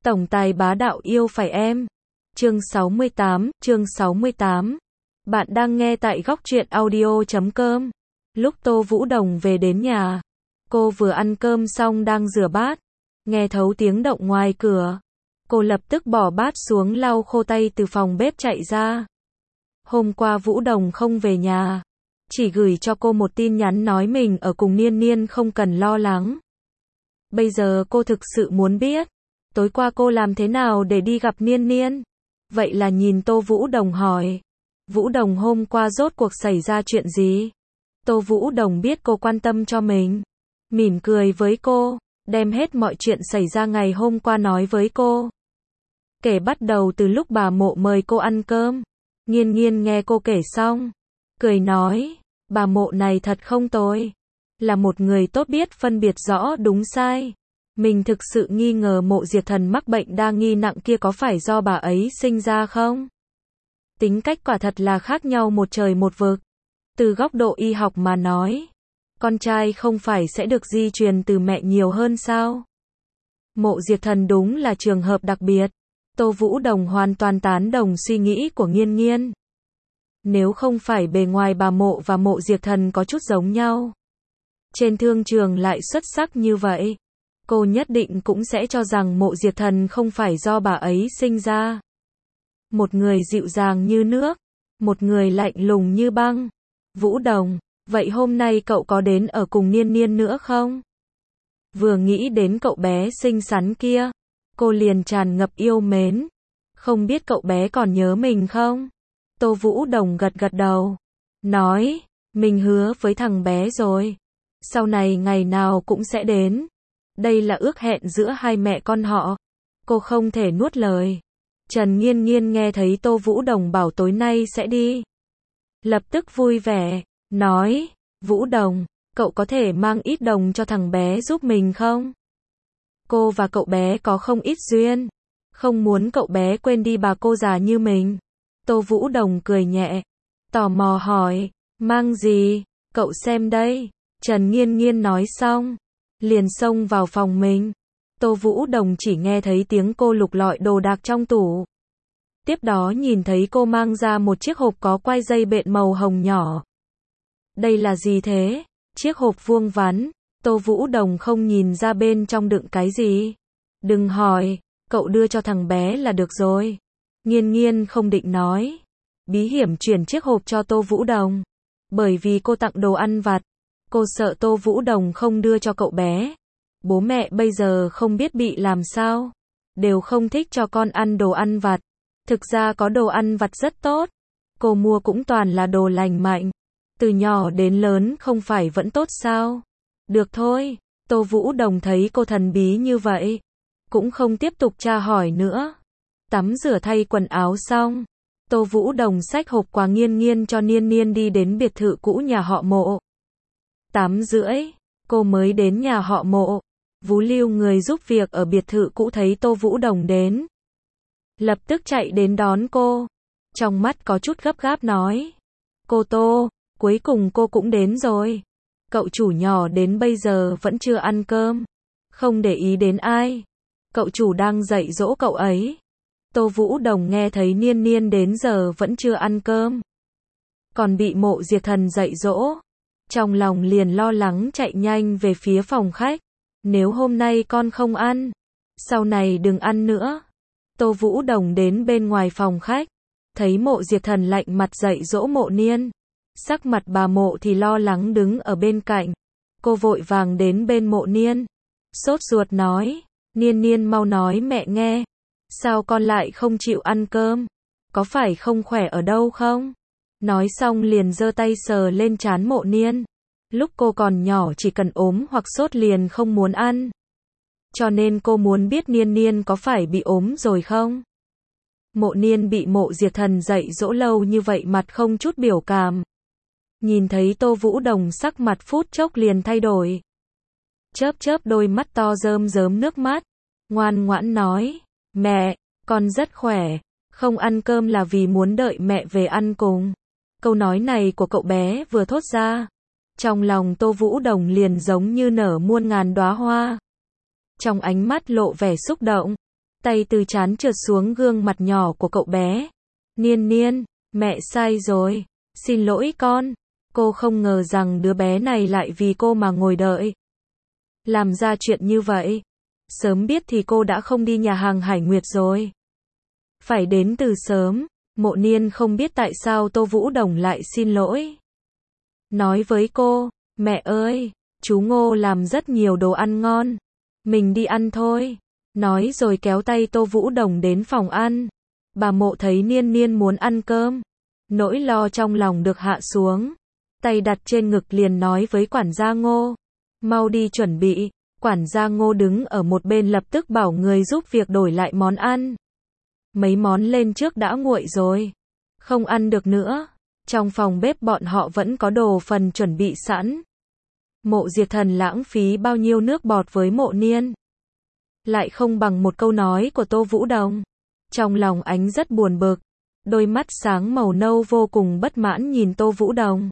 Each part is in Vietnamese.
Tổng tài bá đạo yêu phải em. Chương 68. Bạn đang nghe tại góc truyện audio.com. Lúc Tô Vũ Đồng về đến nhà, cô vừa ăn cơm xong đang rửa bát, nghe thấu tiếng động ngoài cửa. Cô lập tức bỏ bát xuống lau khô tay từ phòng bếp chạy ra. Hôm qua Vũ Đồng không về nhà, chỉ gửi cho cô một tin nhắn nói mình ở cùng Niên Niên không cần lo lắng. Bây giờ cô thực sự muốn biết, tối qua cô làm thế nào để đi gặp Niên Niên? Vậy là nhìn Tô Vũ Đồng hỏi, Vũ Đồng hôm qua rốt cuộc xảy ra chuyện gì? Tô Vũ Đồng biết cô quan tâm cho mình, mỉm cười với cô, đem hết mọi chuyện xảy ra ngày hôm qua nói với cô. Kể bắt đầu từ lúc bà Mộ mời cô ăn cơm. Nghiên Nghiên nghe cô kể xong, cười nói, bà Mộ này thật không tồi, là một người tốt biết phân biệt rõ đúng sai. Mình thực sự nghi ngờ Mộ Diệt Thần mắc bệnh đa nghi nặng kia có phải do bà ấy sinh ra không? Tính cách quả thật là khác nhau một trời một vực. Từ góc độ y học mà nói, con trai không phải sẽ được di truyền từ mẹ nhiều hơn sao? Mộ Diệt Thần đúng là trường hợp đặc biệt. Tô Vũ Đồng hoàn toàn tán đồng suy nghĩ của Nghiên Nghiên. Nếu không phải bề ngoài bà Mộ và Mộ Diệt Thần có chút giống nhau, trên thương trường lại xuất sắc như vậy, cô nhất định cũng sẽ cho rằng Mộ Diệt Thần không phải do bà ấy sinh ra. Một người dịu dàng như nước, một người lạnh lùng như băng. Vũ Đồng, vậy hôm nay cậu có đến ở cùng Niên Niên nữa không? Vừa nghĩ đến cậu bé xinh xắn kia, cô liền tràn ngập yêu mến. Không biết cậu bé còn nhớ mình không? Tô Vũ Đồng gật gật đầu, nói, mình hứa với thằng bé rồi, sau này ngày nào cũng sẽ đến. Đây là ước hẹn giữa hai mẹ con họ, cô không thể nuốt lời. Trần Nghiên Nghiên nghe thấy Tô Vũ Đồng bảo tối nay sẽ đi, lập tức vui vẻ, nói, Vũ Đồng, cậu có thể mang ít đồng cho thằng bé giúp mình không? Cô và cậu bé có không ít duyên, không muốn cậu bé quên đi bà cô già như mình. Tô Vũ Đồng cười nhẹ, tò mò hỏi, mang gì, cậu xem đây. Trần Nghiên Nghiên nói xong, liền xông vào phòng mình. Tô Vũ Đồng chỉ nghe thấy tiếng cô lục lọi đồ đạc trong tủ. Tiếp đó nhìn thấy cô mang ra một chiếc hộp có quai dây bện màu hồng nhỏ. Đây là gì thế? Chiếc hộp vuông vắn. Tô Vũ Đồng không nhìn ra bên trong đựng cái gì. Đừng hỏi, cậu đưa cho thằng bé là được rồi. Nghiên Nghiên không định nói. Bí hiểm chuyển chiếc hộp cho Tô Vũ Đồng. Bởi vì cô tặng đồ ăn vặt. Cô sợ Tô Vũ Đồng không đưa cho cậu bé. Bố mẹ bây giờ không biết bị làm sao. Đều không thích cho con ăn đồ ăn vặt. Thực ra có đồ ăn vặt rất tốt. Cô mua cũng toàn là đồ lành mạnh. Từ nhỏ đến lớn không phải vẫn tốt sao? Được thôi. Tô Vũ Đồng thấy cô thần bí như vậy, cũng không tiếp tục tra hỏi nữa. Tắm rửa thay quần áo xong, Tô Vũ Đồng xách hộp quà Nghiên Nghiên cho Niên Niên đi đến biệt thự cũ nhà họ Mộ. 8:30, cô mới đến nhà họ Mộ. Vũ Lưu người giúp việc ở biệt thự cũ thấy Tô Vũ Đồng đến, lập tức chạy đến đón cô. Trong mắt có chút gấp gáp nói, cô Tô, cuối cùng cô cũng đến rồi. Cậu chủ nhỏ đến bây giờ vẫn chưa ăn cơm, không để ý đến ai. Cậu chủ đang dạy dỗ cậu ấy. Tô Vũ Đồng nghe thấy Niên Niên đến giờ vẫn chưa ăn cơm, còn bị Mộ Diệt Thần dạy dỗ. Trong lòng liền lo lắng chạy nhanh về phía phòng khách. Nếu hôm nay con không ăn, sau này đừng ăn nữa. Tô Vũ Đồng đến bên ngoài phòng khách, thấy Mộ Diệt Thần lạnh mặt dạy dỗ Mộ Niên. Sắc mặt bà Mộ thì lo lắng đứng ở bên cạnh. Cô vội vàng đến bên Mộ Niên, sốt ruột nói, Niên Niên mau nói mẹ nghe, sao con lại không chịu ăn cơm? Có phải không khỏe ở đâu không? Nói xong liền giơ tay sờ lên trán Mộ Niên. Lúc cô còn nhỏ chỉ cần ốm hoặc sốt liền không muốn ăn. Cho nên cô muốn biết Niên Niên có phải bị ốm rồi không? Mộ Niên bị Mộ Diệt Thần dạy dỗ lâu như vậy mặt không chút biểu cảm. Nhìn thấy Tô Vũ Đồng sắc mặt phút chốc liền thay đổi. Chớp chớp đôi mắt to rơm rớm nước mắt. Ngoan ngoãn nói, mẹ, con rất khỏe. Không ăn cơm là vì muốn đợi mẹ về ăn cùng. Câu nói này của cậu bé vừa thốt ra, trong lòng Tô Vũ Đồng liền giống như nở muôn ngàn đóa hoa. Trong ánh mắt lộ vẻ xúc động. tay từ trán trượt xuống gương mặt nhỏ của cậu bé. Niên Niên, mẹ sai rồi, xin lỗi con. Cô không ngờ rằng đứa bé này lại vì cô mà ngồi đợi. Làm ra chuyện như vậy. Sớm biết thì cô đã không đi nhà hàng Hải Nguyệt rồi. Phải đến từ sớm, Mộ Niên không biết tại sao Tô Vũ Đồng lại xin lỗi. Nói với cô, mẹ ơi, chú Ngô làm rất nhiều đồ ăn ngon. Mình đi ăn thôi. Nói rồi kéo tay Tô Vũ Đồng đến phòng ăn. Bà Mộ thấy Niên Niên muốn ăn cơm. Nỗi lo trong lòng được hạ xuống. Tay đặt trên ngực liền nói với quản gia Ngô. Mau đi chuẩn bị. Quản gia Ngô đứng ở một bên lập tức bảo người giúp việc đổi lại món ăn. Mấy món lên trước đã nguội rồi. Không ăn được nữa. Trong phòng bếp bọn họ vẫn có đồ phần chuẩn bị sẵn. Mộ Diệt Thần lãng phí bao nhiêu nước bọt với Mộ Niên. Lại không bằng một câu nói của Tô Vũ Đồng. Trong lòng anh rất buồn bực. Đôi mắt sáng màu nâu vô cùng bất mãn nhìn Tô Vũ Đồng.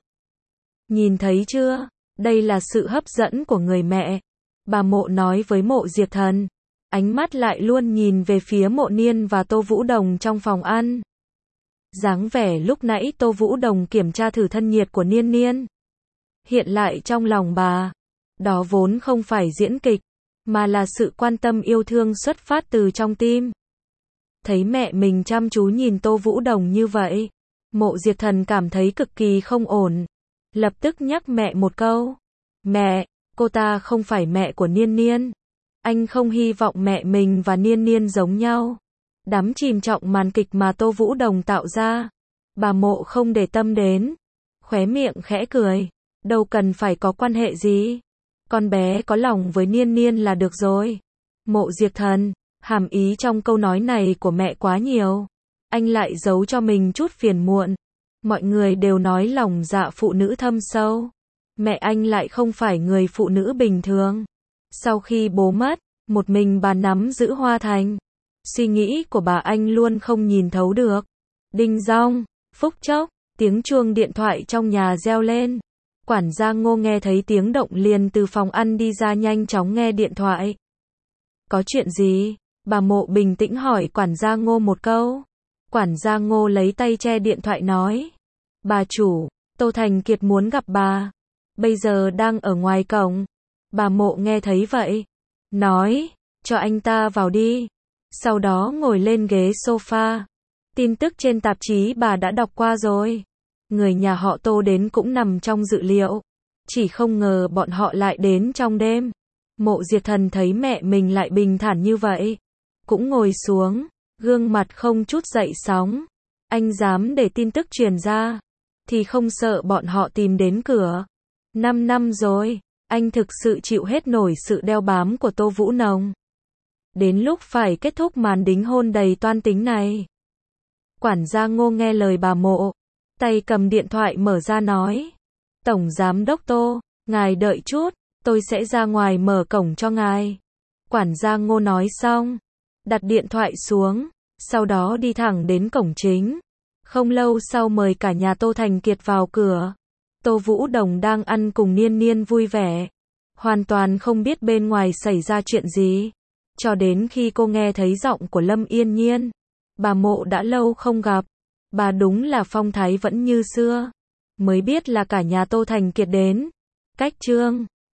Nhìn thấy chưa? Đây là sự hấp dẫn của người mẹ. Bà Mộ nói với Mộ Diệt Thần. Ánh mắt lại luôn nhìn về phía Mộ Niên và Tô Vũ Đồng trong phòng ăn. Dáng vẻ lúc nãy Tô Vũ Đồng kiểm tra thử thân nhiệt của Niên Niên. Hiện lại trong lòng bà. Đó vốn không phải diễn kịch, mà là sự quan tâm yêu thương xuất phát từ trong tim. Thấy mẹ mình chăm chú nhìn Tô Vũ Đồng như vậy, Mộ Diệt Thần cảm thấy cực kỳ không ổn. Lập tức nhắc mẹ một câu. Mẹ, cô ta không phải mẹ của Niên Niên. Anh không hy vọng mẹ mình và Niên Niên giống nhau. Đắm chìm trọng màn kịch mà Tô Vũ Đồng tạo ra. Bà Mộ không để tâm đến. Khóe miệng khẽ cười. Đâu cần phải có quan hệ gì. Con bé có lòng với Niên Niên là được rồi. Mộ Diệt Thần, hàm ý trong câu nói này của mẹ quá nhiều. Anh lại giấu cho mình chút phiền muộn. Mọi người đều nói lòng dạ phụ nữ thâm sâu. Mẹ anh lại không phải người phụ nữ bình thường. Sau khi bố mất, một mình bà nắm giữ Hoa Thành. Suy nghĩ của bà anh luôn không nhìn thấu được. Đinh dong, phút chốc, tiếng chuông điện thoại trong nhà reo lên. Quản gia Ngô nghe thấy tiếng động liền từ phòng ăn đi ra nhanh chóng nghe điện thoại. Có chuyện gì? Bà Mộ bình tĩnh hỏi quản gia Ngô một câu. Quản gia Ngô lấy tay che điện thoại nói. Bà chủ, Tô Thành Kiệt muốn gặp bà. Bây giờ đang ở ngoài cổng. Bà Mộ nghe thấy vậy. Nói, cho anh ta vào đi. Sau đó ngồi lên ghế sofa. Tin tức trên tạp chí bà đã đọc qua rồi. Người nhà họ Tô đến cũng nằm trong dự liệu. Chỉ không ngờ bọn họ lại đến trong đêm. Mộ Diệt Thần thấy mẹ mình lại bình thản như vậy. Cũng ngồi xuống, gương mặt không chút dậy sóng. Anh dám để tin tức truyền ra. Thì không sợ bọn họ tìm đến cửa. 5 năm rồi, anh thực sự chịu hết nổi sự đeo bám của Tô Vũ Nồng. Đến lúc phải kết thúc màn đính hôn đầy toan tính này. Quản gia Ngô nghe lời bà Mộ. Tay cầm điện thoại mở ra nói. Tổng giám đốc Tô, ngài đợi chút, tôi sẽ ra ngoài mở cổng cho ngài. Quản gia Ngô nói xong, đặt điện thoại xuống, sau đó đi thẳng đến cổng chính. Không lâu sau mời cả nhà Tô Thành Kiệt vào cửa. Tô Vũ Đồng đang ăn cùng Niên Niên vui vẻ. Hoàn toàn không biết bên ngoài xảy ra chuyện gì. Cho đến khi cô nghe thấy giọng của Lâm Yên Nhiên. Bà Mộ đã lâu không gặp. Bà đúng là phong thái vẫn như xưa. Mới biết là cả nhà Tô Thành Kiệt đến. Cách Trương